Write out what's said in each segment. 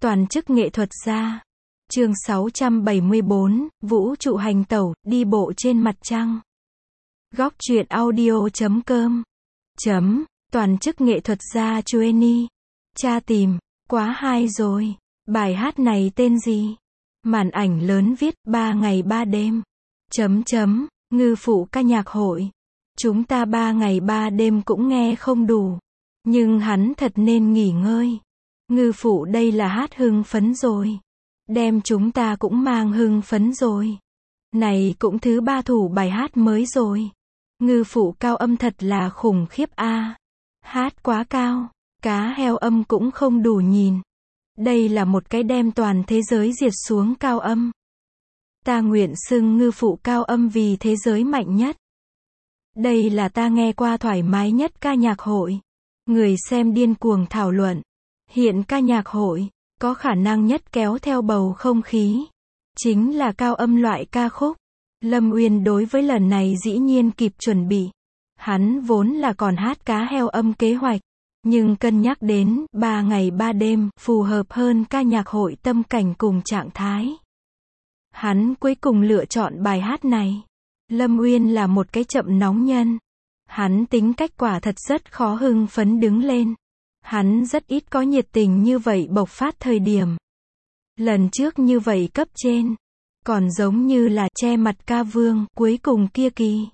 Toàn chức nghệ thuật gia. Chương 674, Vũ trụ hành tẩu, đi bộ trên mặt trăng. Góc truyện audio.com. Toàn chức nghệ thuật gia Chueni. Tra tìm, quá hay rồi. Bài hát này tên gì? Màn ảnh lớn viết 3 ngày 3 đêm. Ngư phụ ca nhạc hội. Chúng ta 3 ngày 3 đêm cũng nghe không đủ. Nhưng hắn thật nên nghỉ ngơi. Ngư phụ đây là hát hưng phấn rồi. Đem chúng ta cũng mang hưng phấn rồi. Này cũng thứ 3 thủ bài hát mới rồi. Ngư phụ cao âm thật là khủng khiếp a. Hát quá cao, cá heo âm cũng không đủ nhìn. Đây là một cái đem toàn thế giới diệt xuống cao âm. Ta nguyện xưng ngư phụ cao âm vì thế giới mạnh nhất. Đây là ta nghe qua thoải mái nhất ca nhạc hội. Người xem điên cuồng thảo luận. Hiện ca nhạc hội, có khả năng nhất kéo theo bầu không khí. Chính là cao âm loại ca khúc. Lâm Uyên đối với lần này dĩ nhiên kịp chuẩn bị. Hắn vốn là còn hát cá heo âm kế hoạch. Nhưng cân nhắc đến 3 ngày 3 đêm phù hợp hơn ca nhạc hội tâm cảnh cùng trạng thái. Hắn cuối cùng lựa chọn bài hát này. Lâm Uyên là một cái chậm nóng nhân. Hắn tính cách quả thật rất khó hưng phấn đứng lên. Hắn rất ít có nhiệt tình như vậy bộc phát thời điểm. Lần trước như vậy cấp trên. Còn giống như là che mặt ca vương cuối cùng kia kỳ.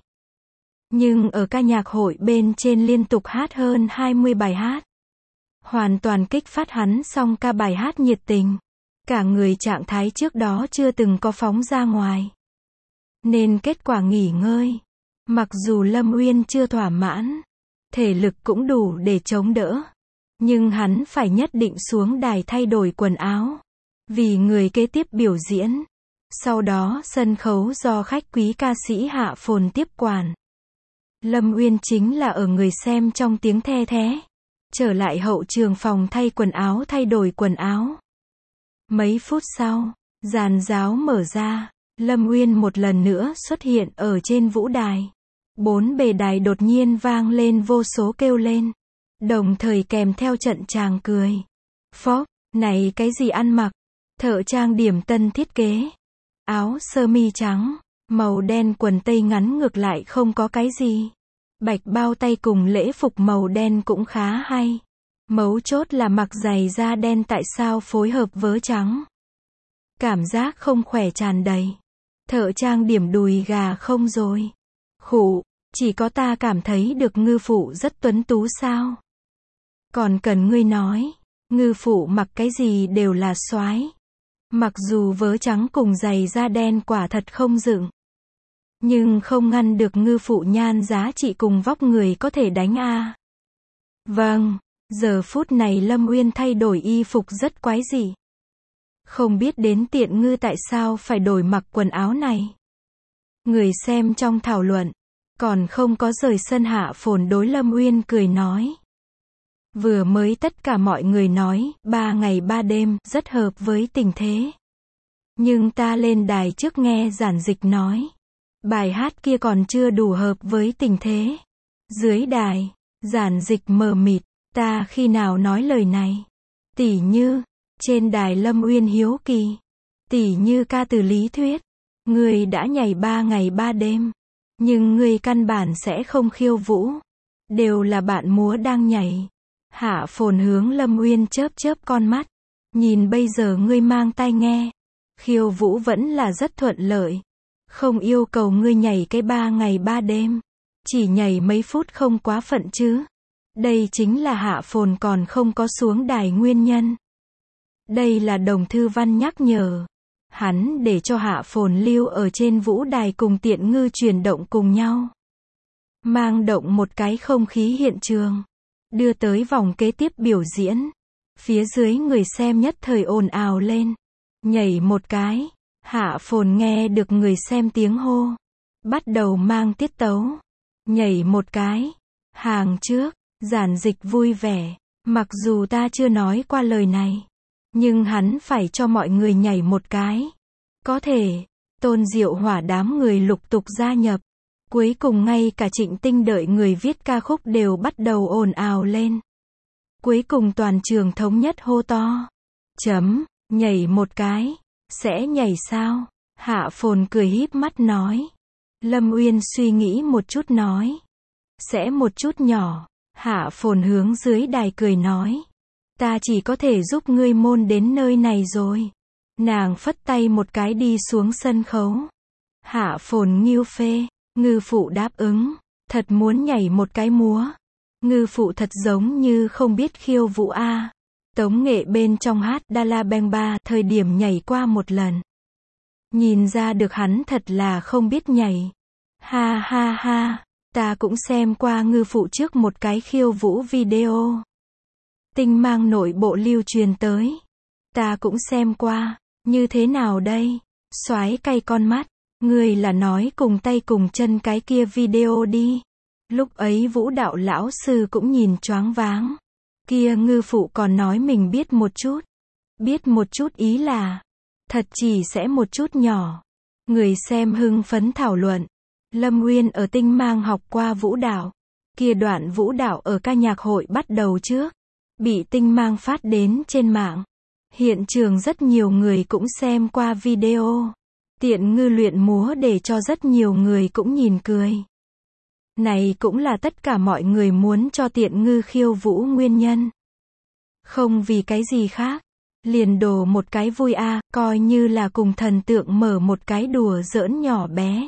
Nhưng ở ca nhạc hội bên trên liên tục hát hơn 20 bài hát. Hoàn toàn kích phát hắn xong ca bài hát nhiệt tình. Cả người trạng thái trước đó chưa từng có phóng ra ngoài. Nên kết quả nghỉ ngơi. Mặc dù Lâm Uyên chưa thỏa mãn. Thể lực cũng đủ để chống đỡ. Nhưng hắn phải nhất định xuống đài thay đổi quần áo. Vì người kế tiếp biểu diễn. Sau đó sân khấu do khách quý ca sĩ Hạ Phồn tiếp quản. Lâm Uyên chính là ở người xem trong tiếng the thé. Trở lại hậu trường phòng thay quần áo thay đổi quần áo. Mấy phút sau, giàn giáo mở ra. Lâm Uyên một lần nữa xuất hiện ở trên vũ đài. 4 bề đài đột nhiên vang lên vô số kêu lên. Đồng thời kèm theo trận tràng cười. Phốc, này cái gì ăn mặc? Thợ trang điểm tân thiết kế. Áo sơ mi trắng, màu đen quần tây ngắn ngược lại không có cái gì. Bạch bao tay cùng lễ phục màu đen cũng khá hay. Mấu chốt là mặc giày da đen tại sao phối hợp vớ trắng. Cảm giác không khỏe tràn đầy. Thợ trang điểm đùi gà không rồi. Khụ, chỉ có ta cảm thấy được ngư phụ rất tuấn tú sao. Còn cần ngươi nói, ngư phụ mặc cái gì đều là soái. Mặc dù vớ trắng cùng giày da đen quả thật không dựng. Nhưng không ngăn được ngư phụ nhan giá trị cùng vóc người có thể đánh a. Vâng, giờ phút này Lâm Uyên thay đổi y phục rất quái dị. Không biết đến tiện ngư tại sao phải đổi mặc quần áo này. Người xem trong thảo luận, còn không có rời sân Hạ Phồn đối Lâm Uyên cười nói. Vừa mới tất cả mọi người nói, 3 ngày 3 đêm, rất hợp với tình thế. Nhưng ta lên đài trước nghe giản dịch nói. Bài hát kia còn chưa đủ hợp với tình thế. Dưới đài, giản dịch mờ mịt, ta khi nào nói lời này. Tỉ như, trên đài Lâm Uyên hiếu kỳ. Tỉ như ca từ lý thuyết. Người đã nhảy 3 ngày 3 đêm. Nhưng người căn bản sẽ không khiêu vũ. Đều là bạn múa đang nhảy. Hạ Phồn hướng Lâm Uyên chớp chớp con mắt. Nhìn bây giờ ngươi mang tai nghe. Khiêu vũ vẫn là rất thuận lợi. Không yêu cầu ngươi nhảy cái 3 ngày 3 đêm. Chỉ nhảy mấy phút không quá phận chứ. Đây chính là Hạ Phồn còn không có xuống đài nguyên nhân. Đây là Đồng Thư Văn nhắc nhở. Hắn để cho Hạ Phồn lưu ở trên vũ đài cùng Tiện Ngư chuyển động cùng nhau. Mang động một cái không khí hiện trường. Đưa tới vòng kế tiếp biểu diễn. Phía dưới người xem nhất thời ồn ào lên. Nhảy một cái. Hạ Phồn nghe được người xem tiếng hô. Bắt đầu mang tiết tấu. Nhảy một cái. Hàng trước, giản dịch vui vẻ. Mặc dù ta chưa nói qua lời này. Nhưng hắn phải cho mọi người nhảy một cái. Có thể, Tôn Diệu Hỏa đám người lục tục gia nhập. Cuối cùng ngay cả Trịnh Tinh đợi người viết ca khúc đều bắt đầu ồn ào lên. Cuối cùng toàn trường thống nhất hô to. Nhảy một cái. Sẽ nhảy sao? Hạ Phồn cười híp mắt nói. Lâm Uyên suy nghĩ một chút nói. Sẽ một chút nhỏ. Hạ Phồn hướng dưới đài cười nói. Ta chỉ có thể giúp ngươi môn đến nơi này rồi. Nàng phất tay một cái đi xuống sân khấu. Hạ Phồn nghiêu phê. Ngư phụ đáp ứng. Thật muốn nhảy một cái múa. Ngư phụ thật giống như không biết khiêu vũ a. Tống Nghệ bên trong hát Đa La Beng Ba thời điểm nhảy qua một lần. Nhìn ra được hắn thật là không biết nhảy. Ha ha ha. Ta cũng xem qua ngư phụ trước một cái khiêu vũ video. Tinh mang nội bộ lưu truyền tới. Ta cũng xem qua. Như thế nào đây? Soái cay con mắt. Ngươi là nói cùng tay cùng chân cái kia video đi. Lúc ấy vũ đạo lão sư cũng nhìn choáng váng. Kia ngư phụ còn nói mình biết một chút. Biết một chút ý là. Thật chỉ sẽ một chút nhỏ. Người xem hưng phấn thảo luận. Lâm Uyên ở Tinh Mang học qua vũ đạo. Kia đoạn vũ đạo ở ca nhạc hội bắt đầu trước. Bị Tinh Mang phát đến trên mạng. Hiện trường rất nhiều người cũng xem qua video. Tiện ngư luyện múa để cho rất nhiều người cũng nhìn cười. Này cũng là tất cả mọi người muốn cho tiện ngư khiêu vũ nguyên nhân. Không vì cái gì khác. Liền đổ một cái vui coi như là cùng thần tượng mở một cái đùa giỡn nhỏ bé.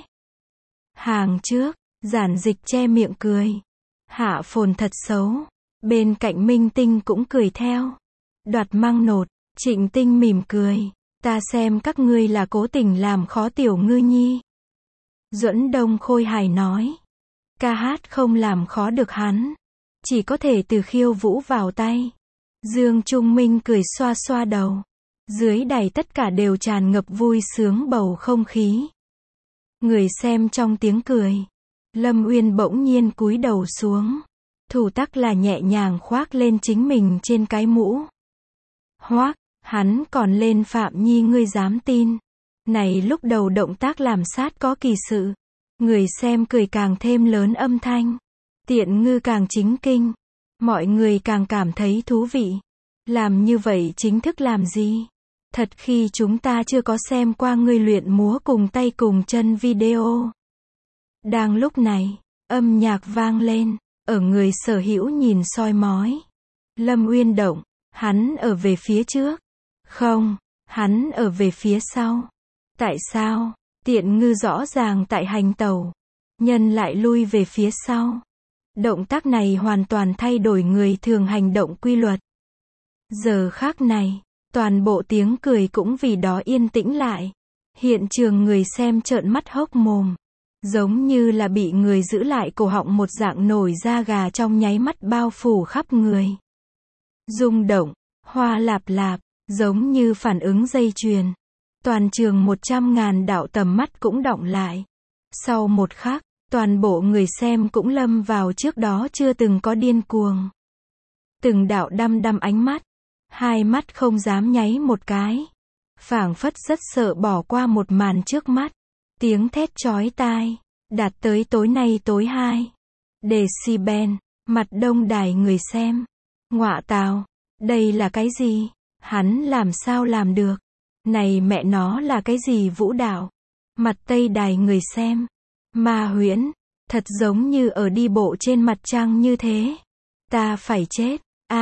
Hàng trước, Giản Dịch che miệng cười. Hạ Phồn thật xấu. Bên cạnh Minh Tinh cũng cười theo. Đoạt măng nột, Trịnh Tinh mỉm cười. Ta xem các ngươi là cố tình làm khó tiểu ngư nhi. Duẫn Đông Khôi hài nói. Ca hát không làm khó được hắn. Chỉ có thể từ khiêu vũ vào tay. Dương Trung Minh cười xoa xoa đầu. Dưới đài tất cả đều tràn ngập vui sướng bầu không khí. Người xem trong tiếng cười. Lâm Uyên bỗng nhiên cúi đầu xuống. Thủ tắc là nhẹ nhàng khoác lên chính mình trên cái mũ. Hoác, hắn còn lên Phạm Nhi ngươi dám tin. Này lúc đầu động tác làm sát có kỳ sự. Người xem cười càng thêm lớn âm thanh. Tiện ngư càng chính kinh. Mọi người càng cảm thấy thú vị. Làm như vậy chính thức làm gì? Thật khi chúng ta chưa có xem qua ngươi luyện múa cùng tay cùng chân video. Đang lúc này, âm nhạc vang lên. Ở người sở hữu nhìn soi mói. Lâm Uyên động. Hắn ở về phía trước. Không, hắn ở về phía sau. Tại sao? Tiện ngư rõ ràng tại hành tẩu. Nhân lại lui về phía sau. Động tác này hoàn toàn thay đổi người thường hành động quy luật. Giờ khác này, toàn bộ tiếng cười cũng vì đó yên tĩnh lại. Hiện trường người xem trợn mắt hốc mồm. Giống như là bị người giữ lại cổ họng một dạng nổi da gà trong nháy mắt bao phủ khắp người. Rung động, hoa lạp lạp, giống như phản ứng dây chuyền. Toàn trường 100.000 đạo tầm mắt cũng đọng lại. Sau một khắc, toàn bộ người xem cũng lâm vào trước đó chưa từng có điên cuồng. Từng đạo đăm đăm ánh mắt. Hai mắt không dám nháy một cái. Phảng phất rất sợ bỏ qua một màn trước mắt. Tiếng thét chói tai. Đạt tới tối nay tối 2 decibel. Mặt đông đài người xem. Ngọa tào. Đây là cái gì? Hắn làm sao làm được? Này mẹ nó là cái gì vũ đạo? Mặt tây đài người xem. Ma huyễn. Thật giống như ở đi bộ trên mặt trăng như thế. Ta phải chết.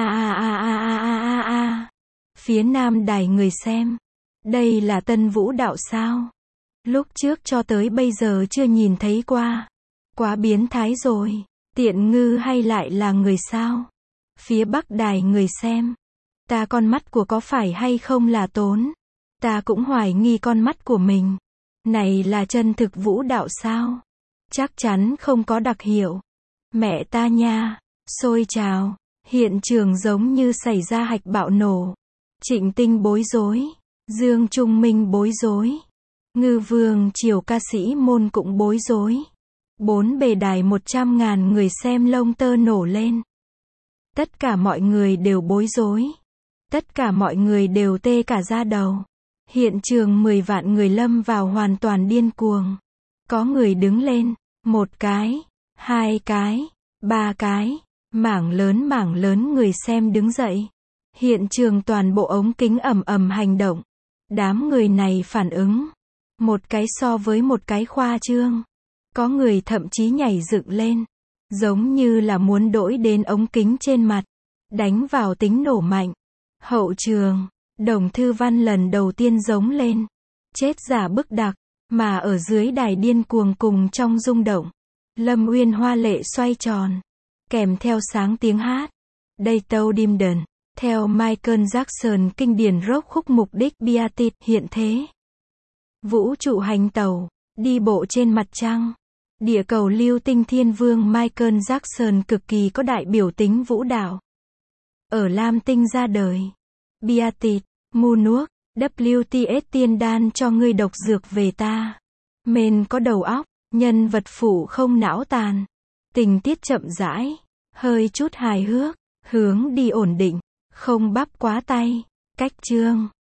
Phía nam đài người xem. Đây là tân vũ đạo sao? Lúc trước cho tới bây giờ chưa nhìn thấy qua. Quá biến thái rồi. Tiện ngư hay lại là người sao? Phía bắc đài người xem. Ta con mắt của có phải hay không là tốn? Ta cũng hoài nghi con mắt của mình. Này là chân thực vũ đạo sao? Chắc chắn không có đặc hiệu. Mẹ ta nha. Xôi trào. Hiện trường giống như xảy ra hạch bạo nổ. Trịnh Tinh bối rối. Dương Trung Minh bối rối. Ngư Vương Triều ca sĩ môn cũng bối rối. Bốn bề đài 100.000 người xem lông tơ nổ lên. Tất cả mọi người đều bối rối. Tất cả mọi người đều tê cả da đầu. Hiện trường 10 vạn người lâm vào hoàn toàn điên cuồng. Có người đứng lên. 1 cái. 2 cái. 3 cái. Mảng lớn người xem đứng dậy. Hiện trường toàn bộ ống kính ầm ầm hành động. Đám người này phản ứng. Một cái so với một cái khoa trương. Có người thậm chí nhảy dựng lên. Giống như là muốn đỗi đến ống kính trên mặt. Đánh vào tính nổ mạnh. Hậu trường, Đồng Thư Văn lần đầu tiên giống lên. Chết giả bức đặc. Mà ở dưới đài điên cuồng cùng trong rung động. Lâm Uyên hoa lệ xoay tròn. Kèm theo sáng tiếng hát. Đây tâu đim đần. Theo Michael Jackson kinh điển rock khúc mục đích Beatles hiện thế. Vũ trụ hành tàu, đi bộ trên mặt trăng. Địa cầu lưu tinh thiên vương Michael Jackson cực kỳ có đại biểu tính vũ đạo. Ở Lam Tinh ra đời. Beatles, Moonwalk, WTS tiên đan cho ngươi độc dược về ta. Men có đầu óc, nhân vật phụ không não tàn. Tình tiết chậm rãi, hơi chút hài hước, hướng đi ổn định, không bắp quá tay. Cách chương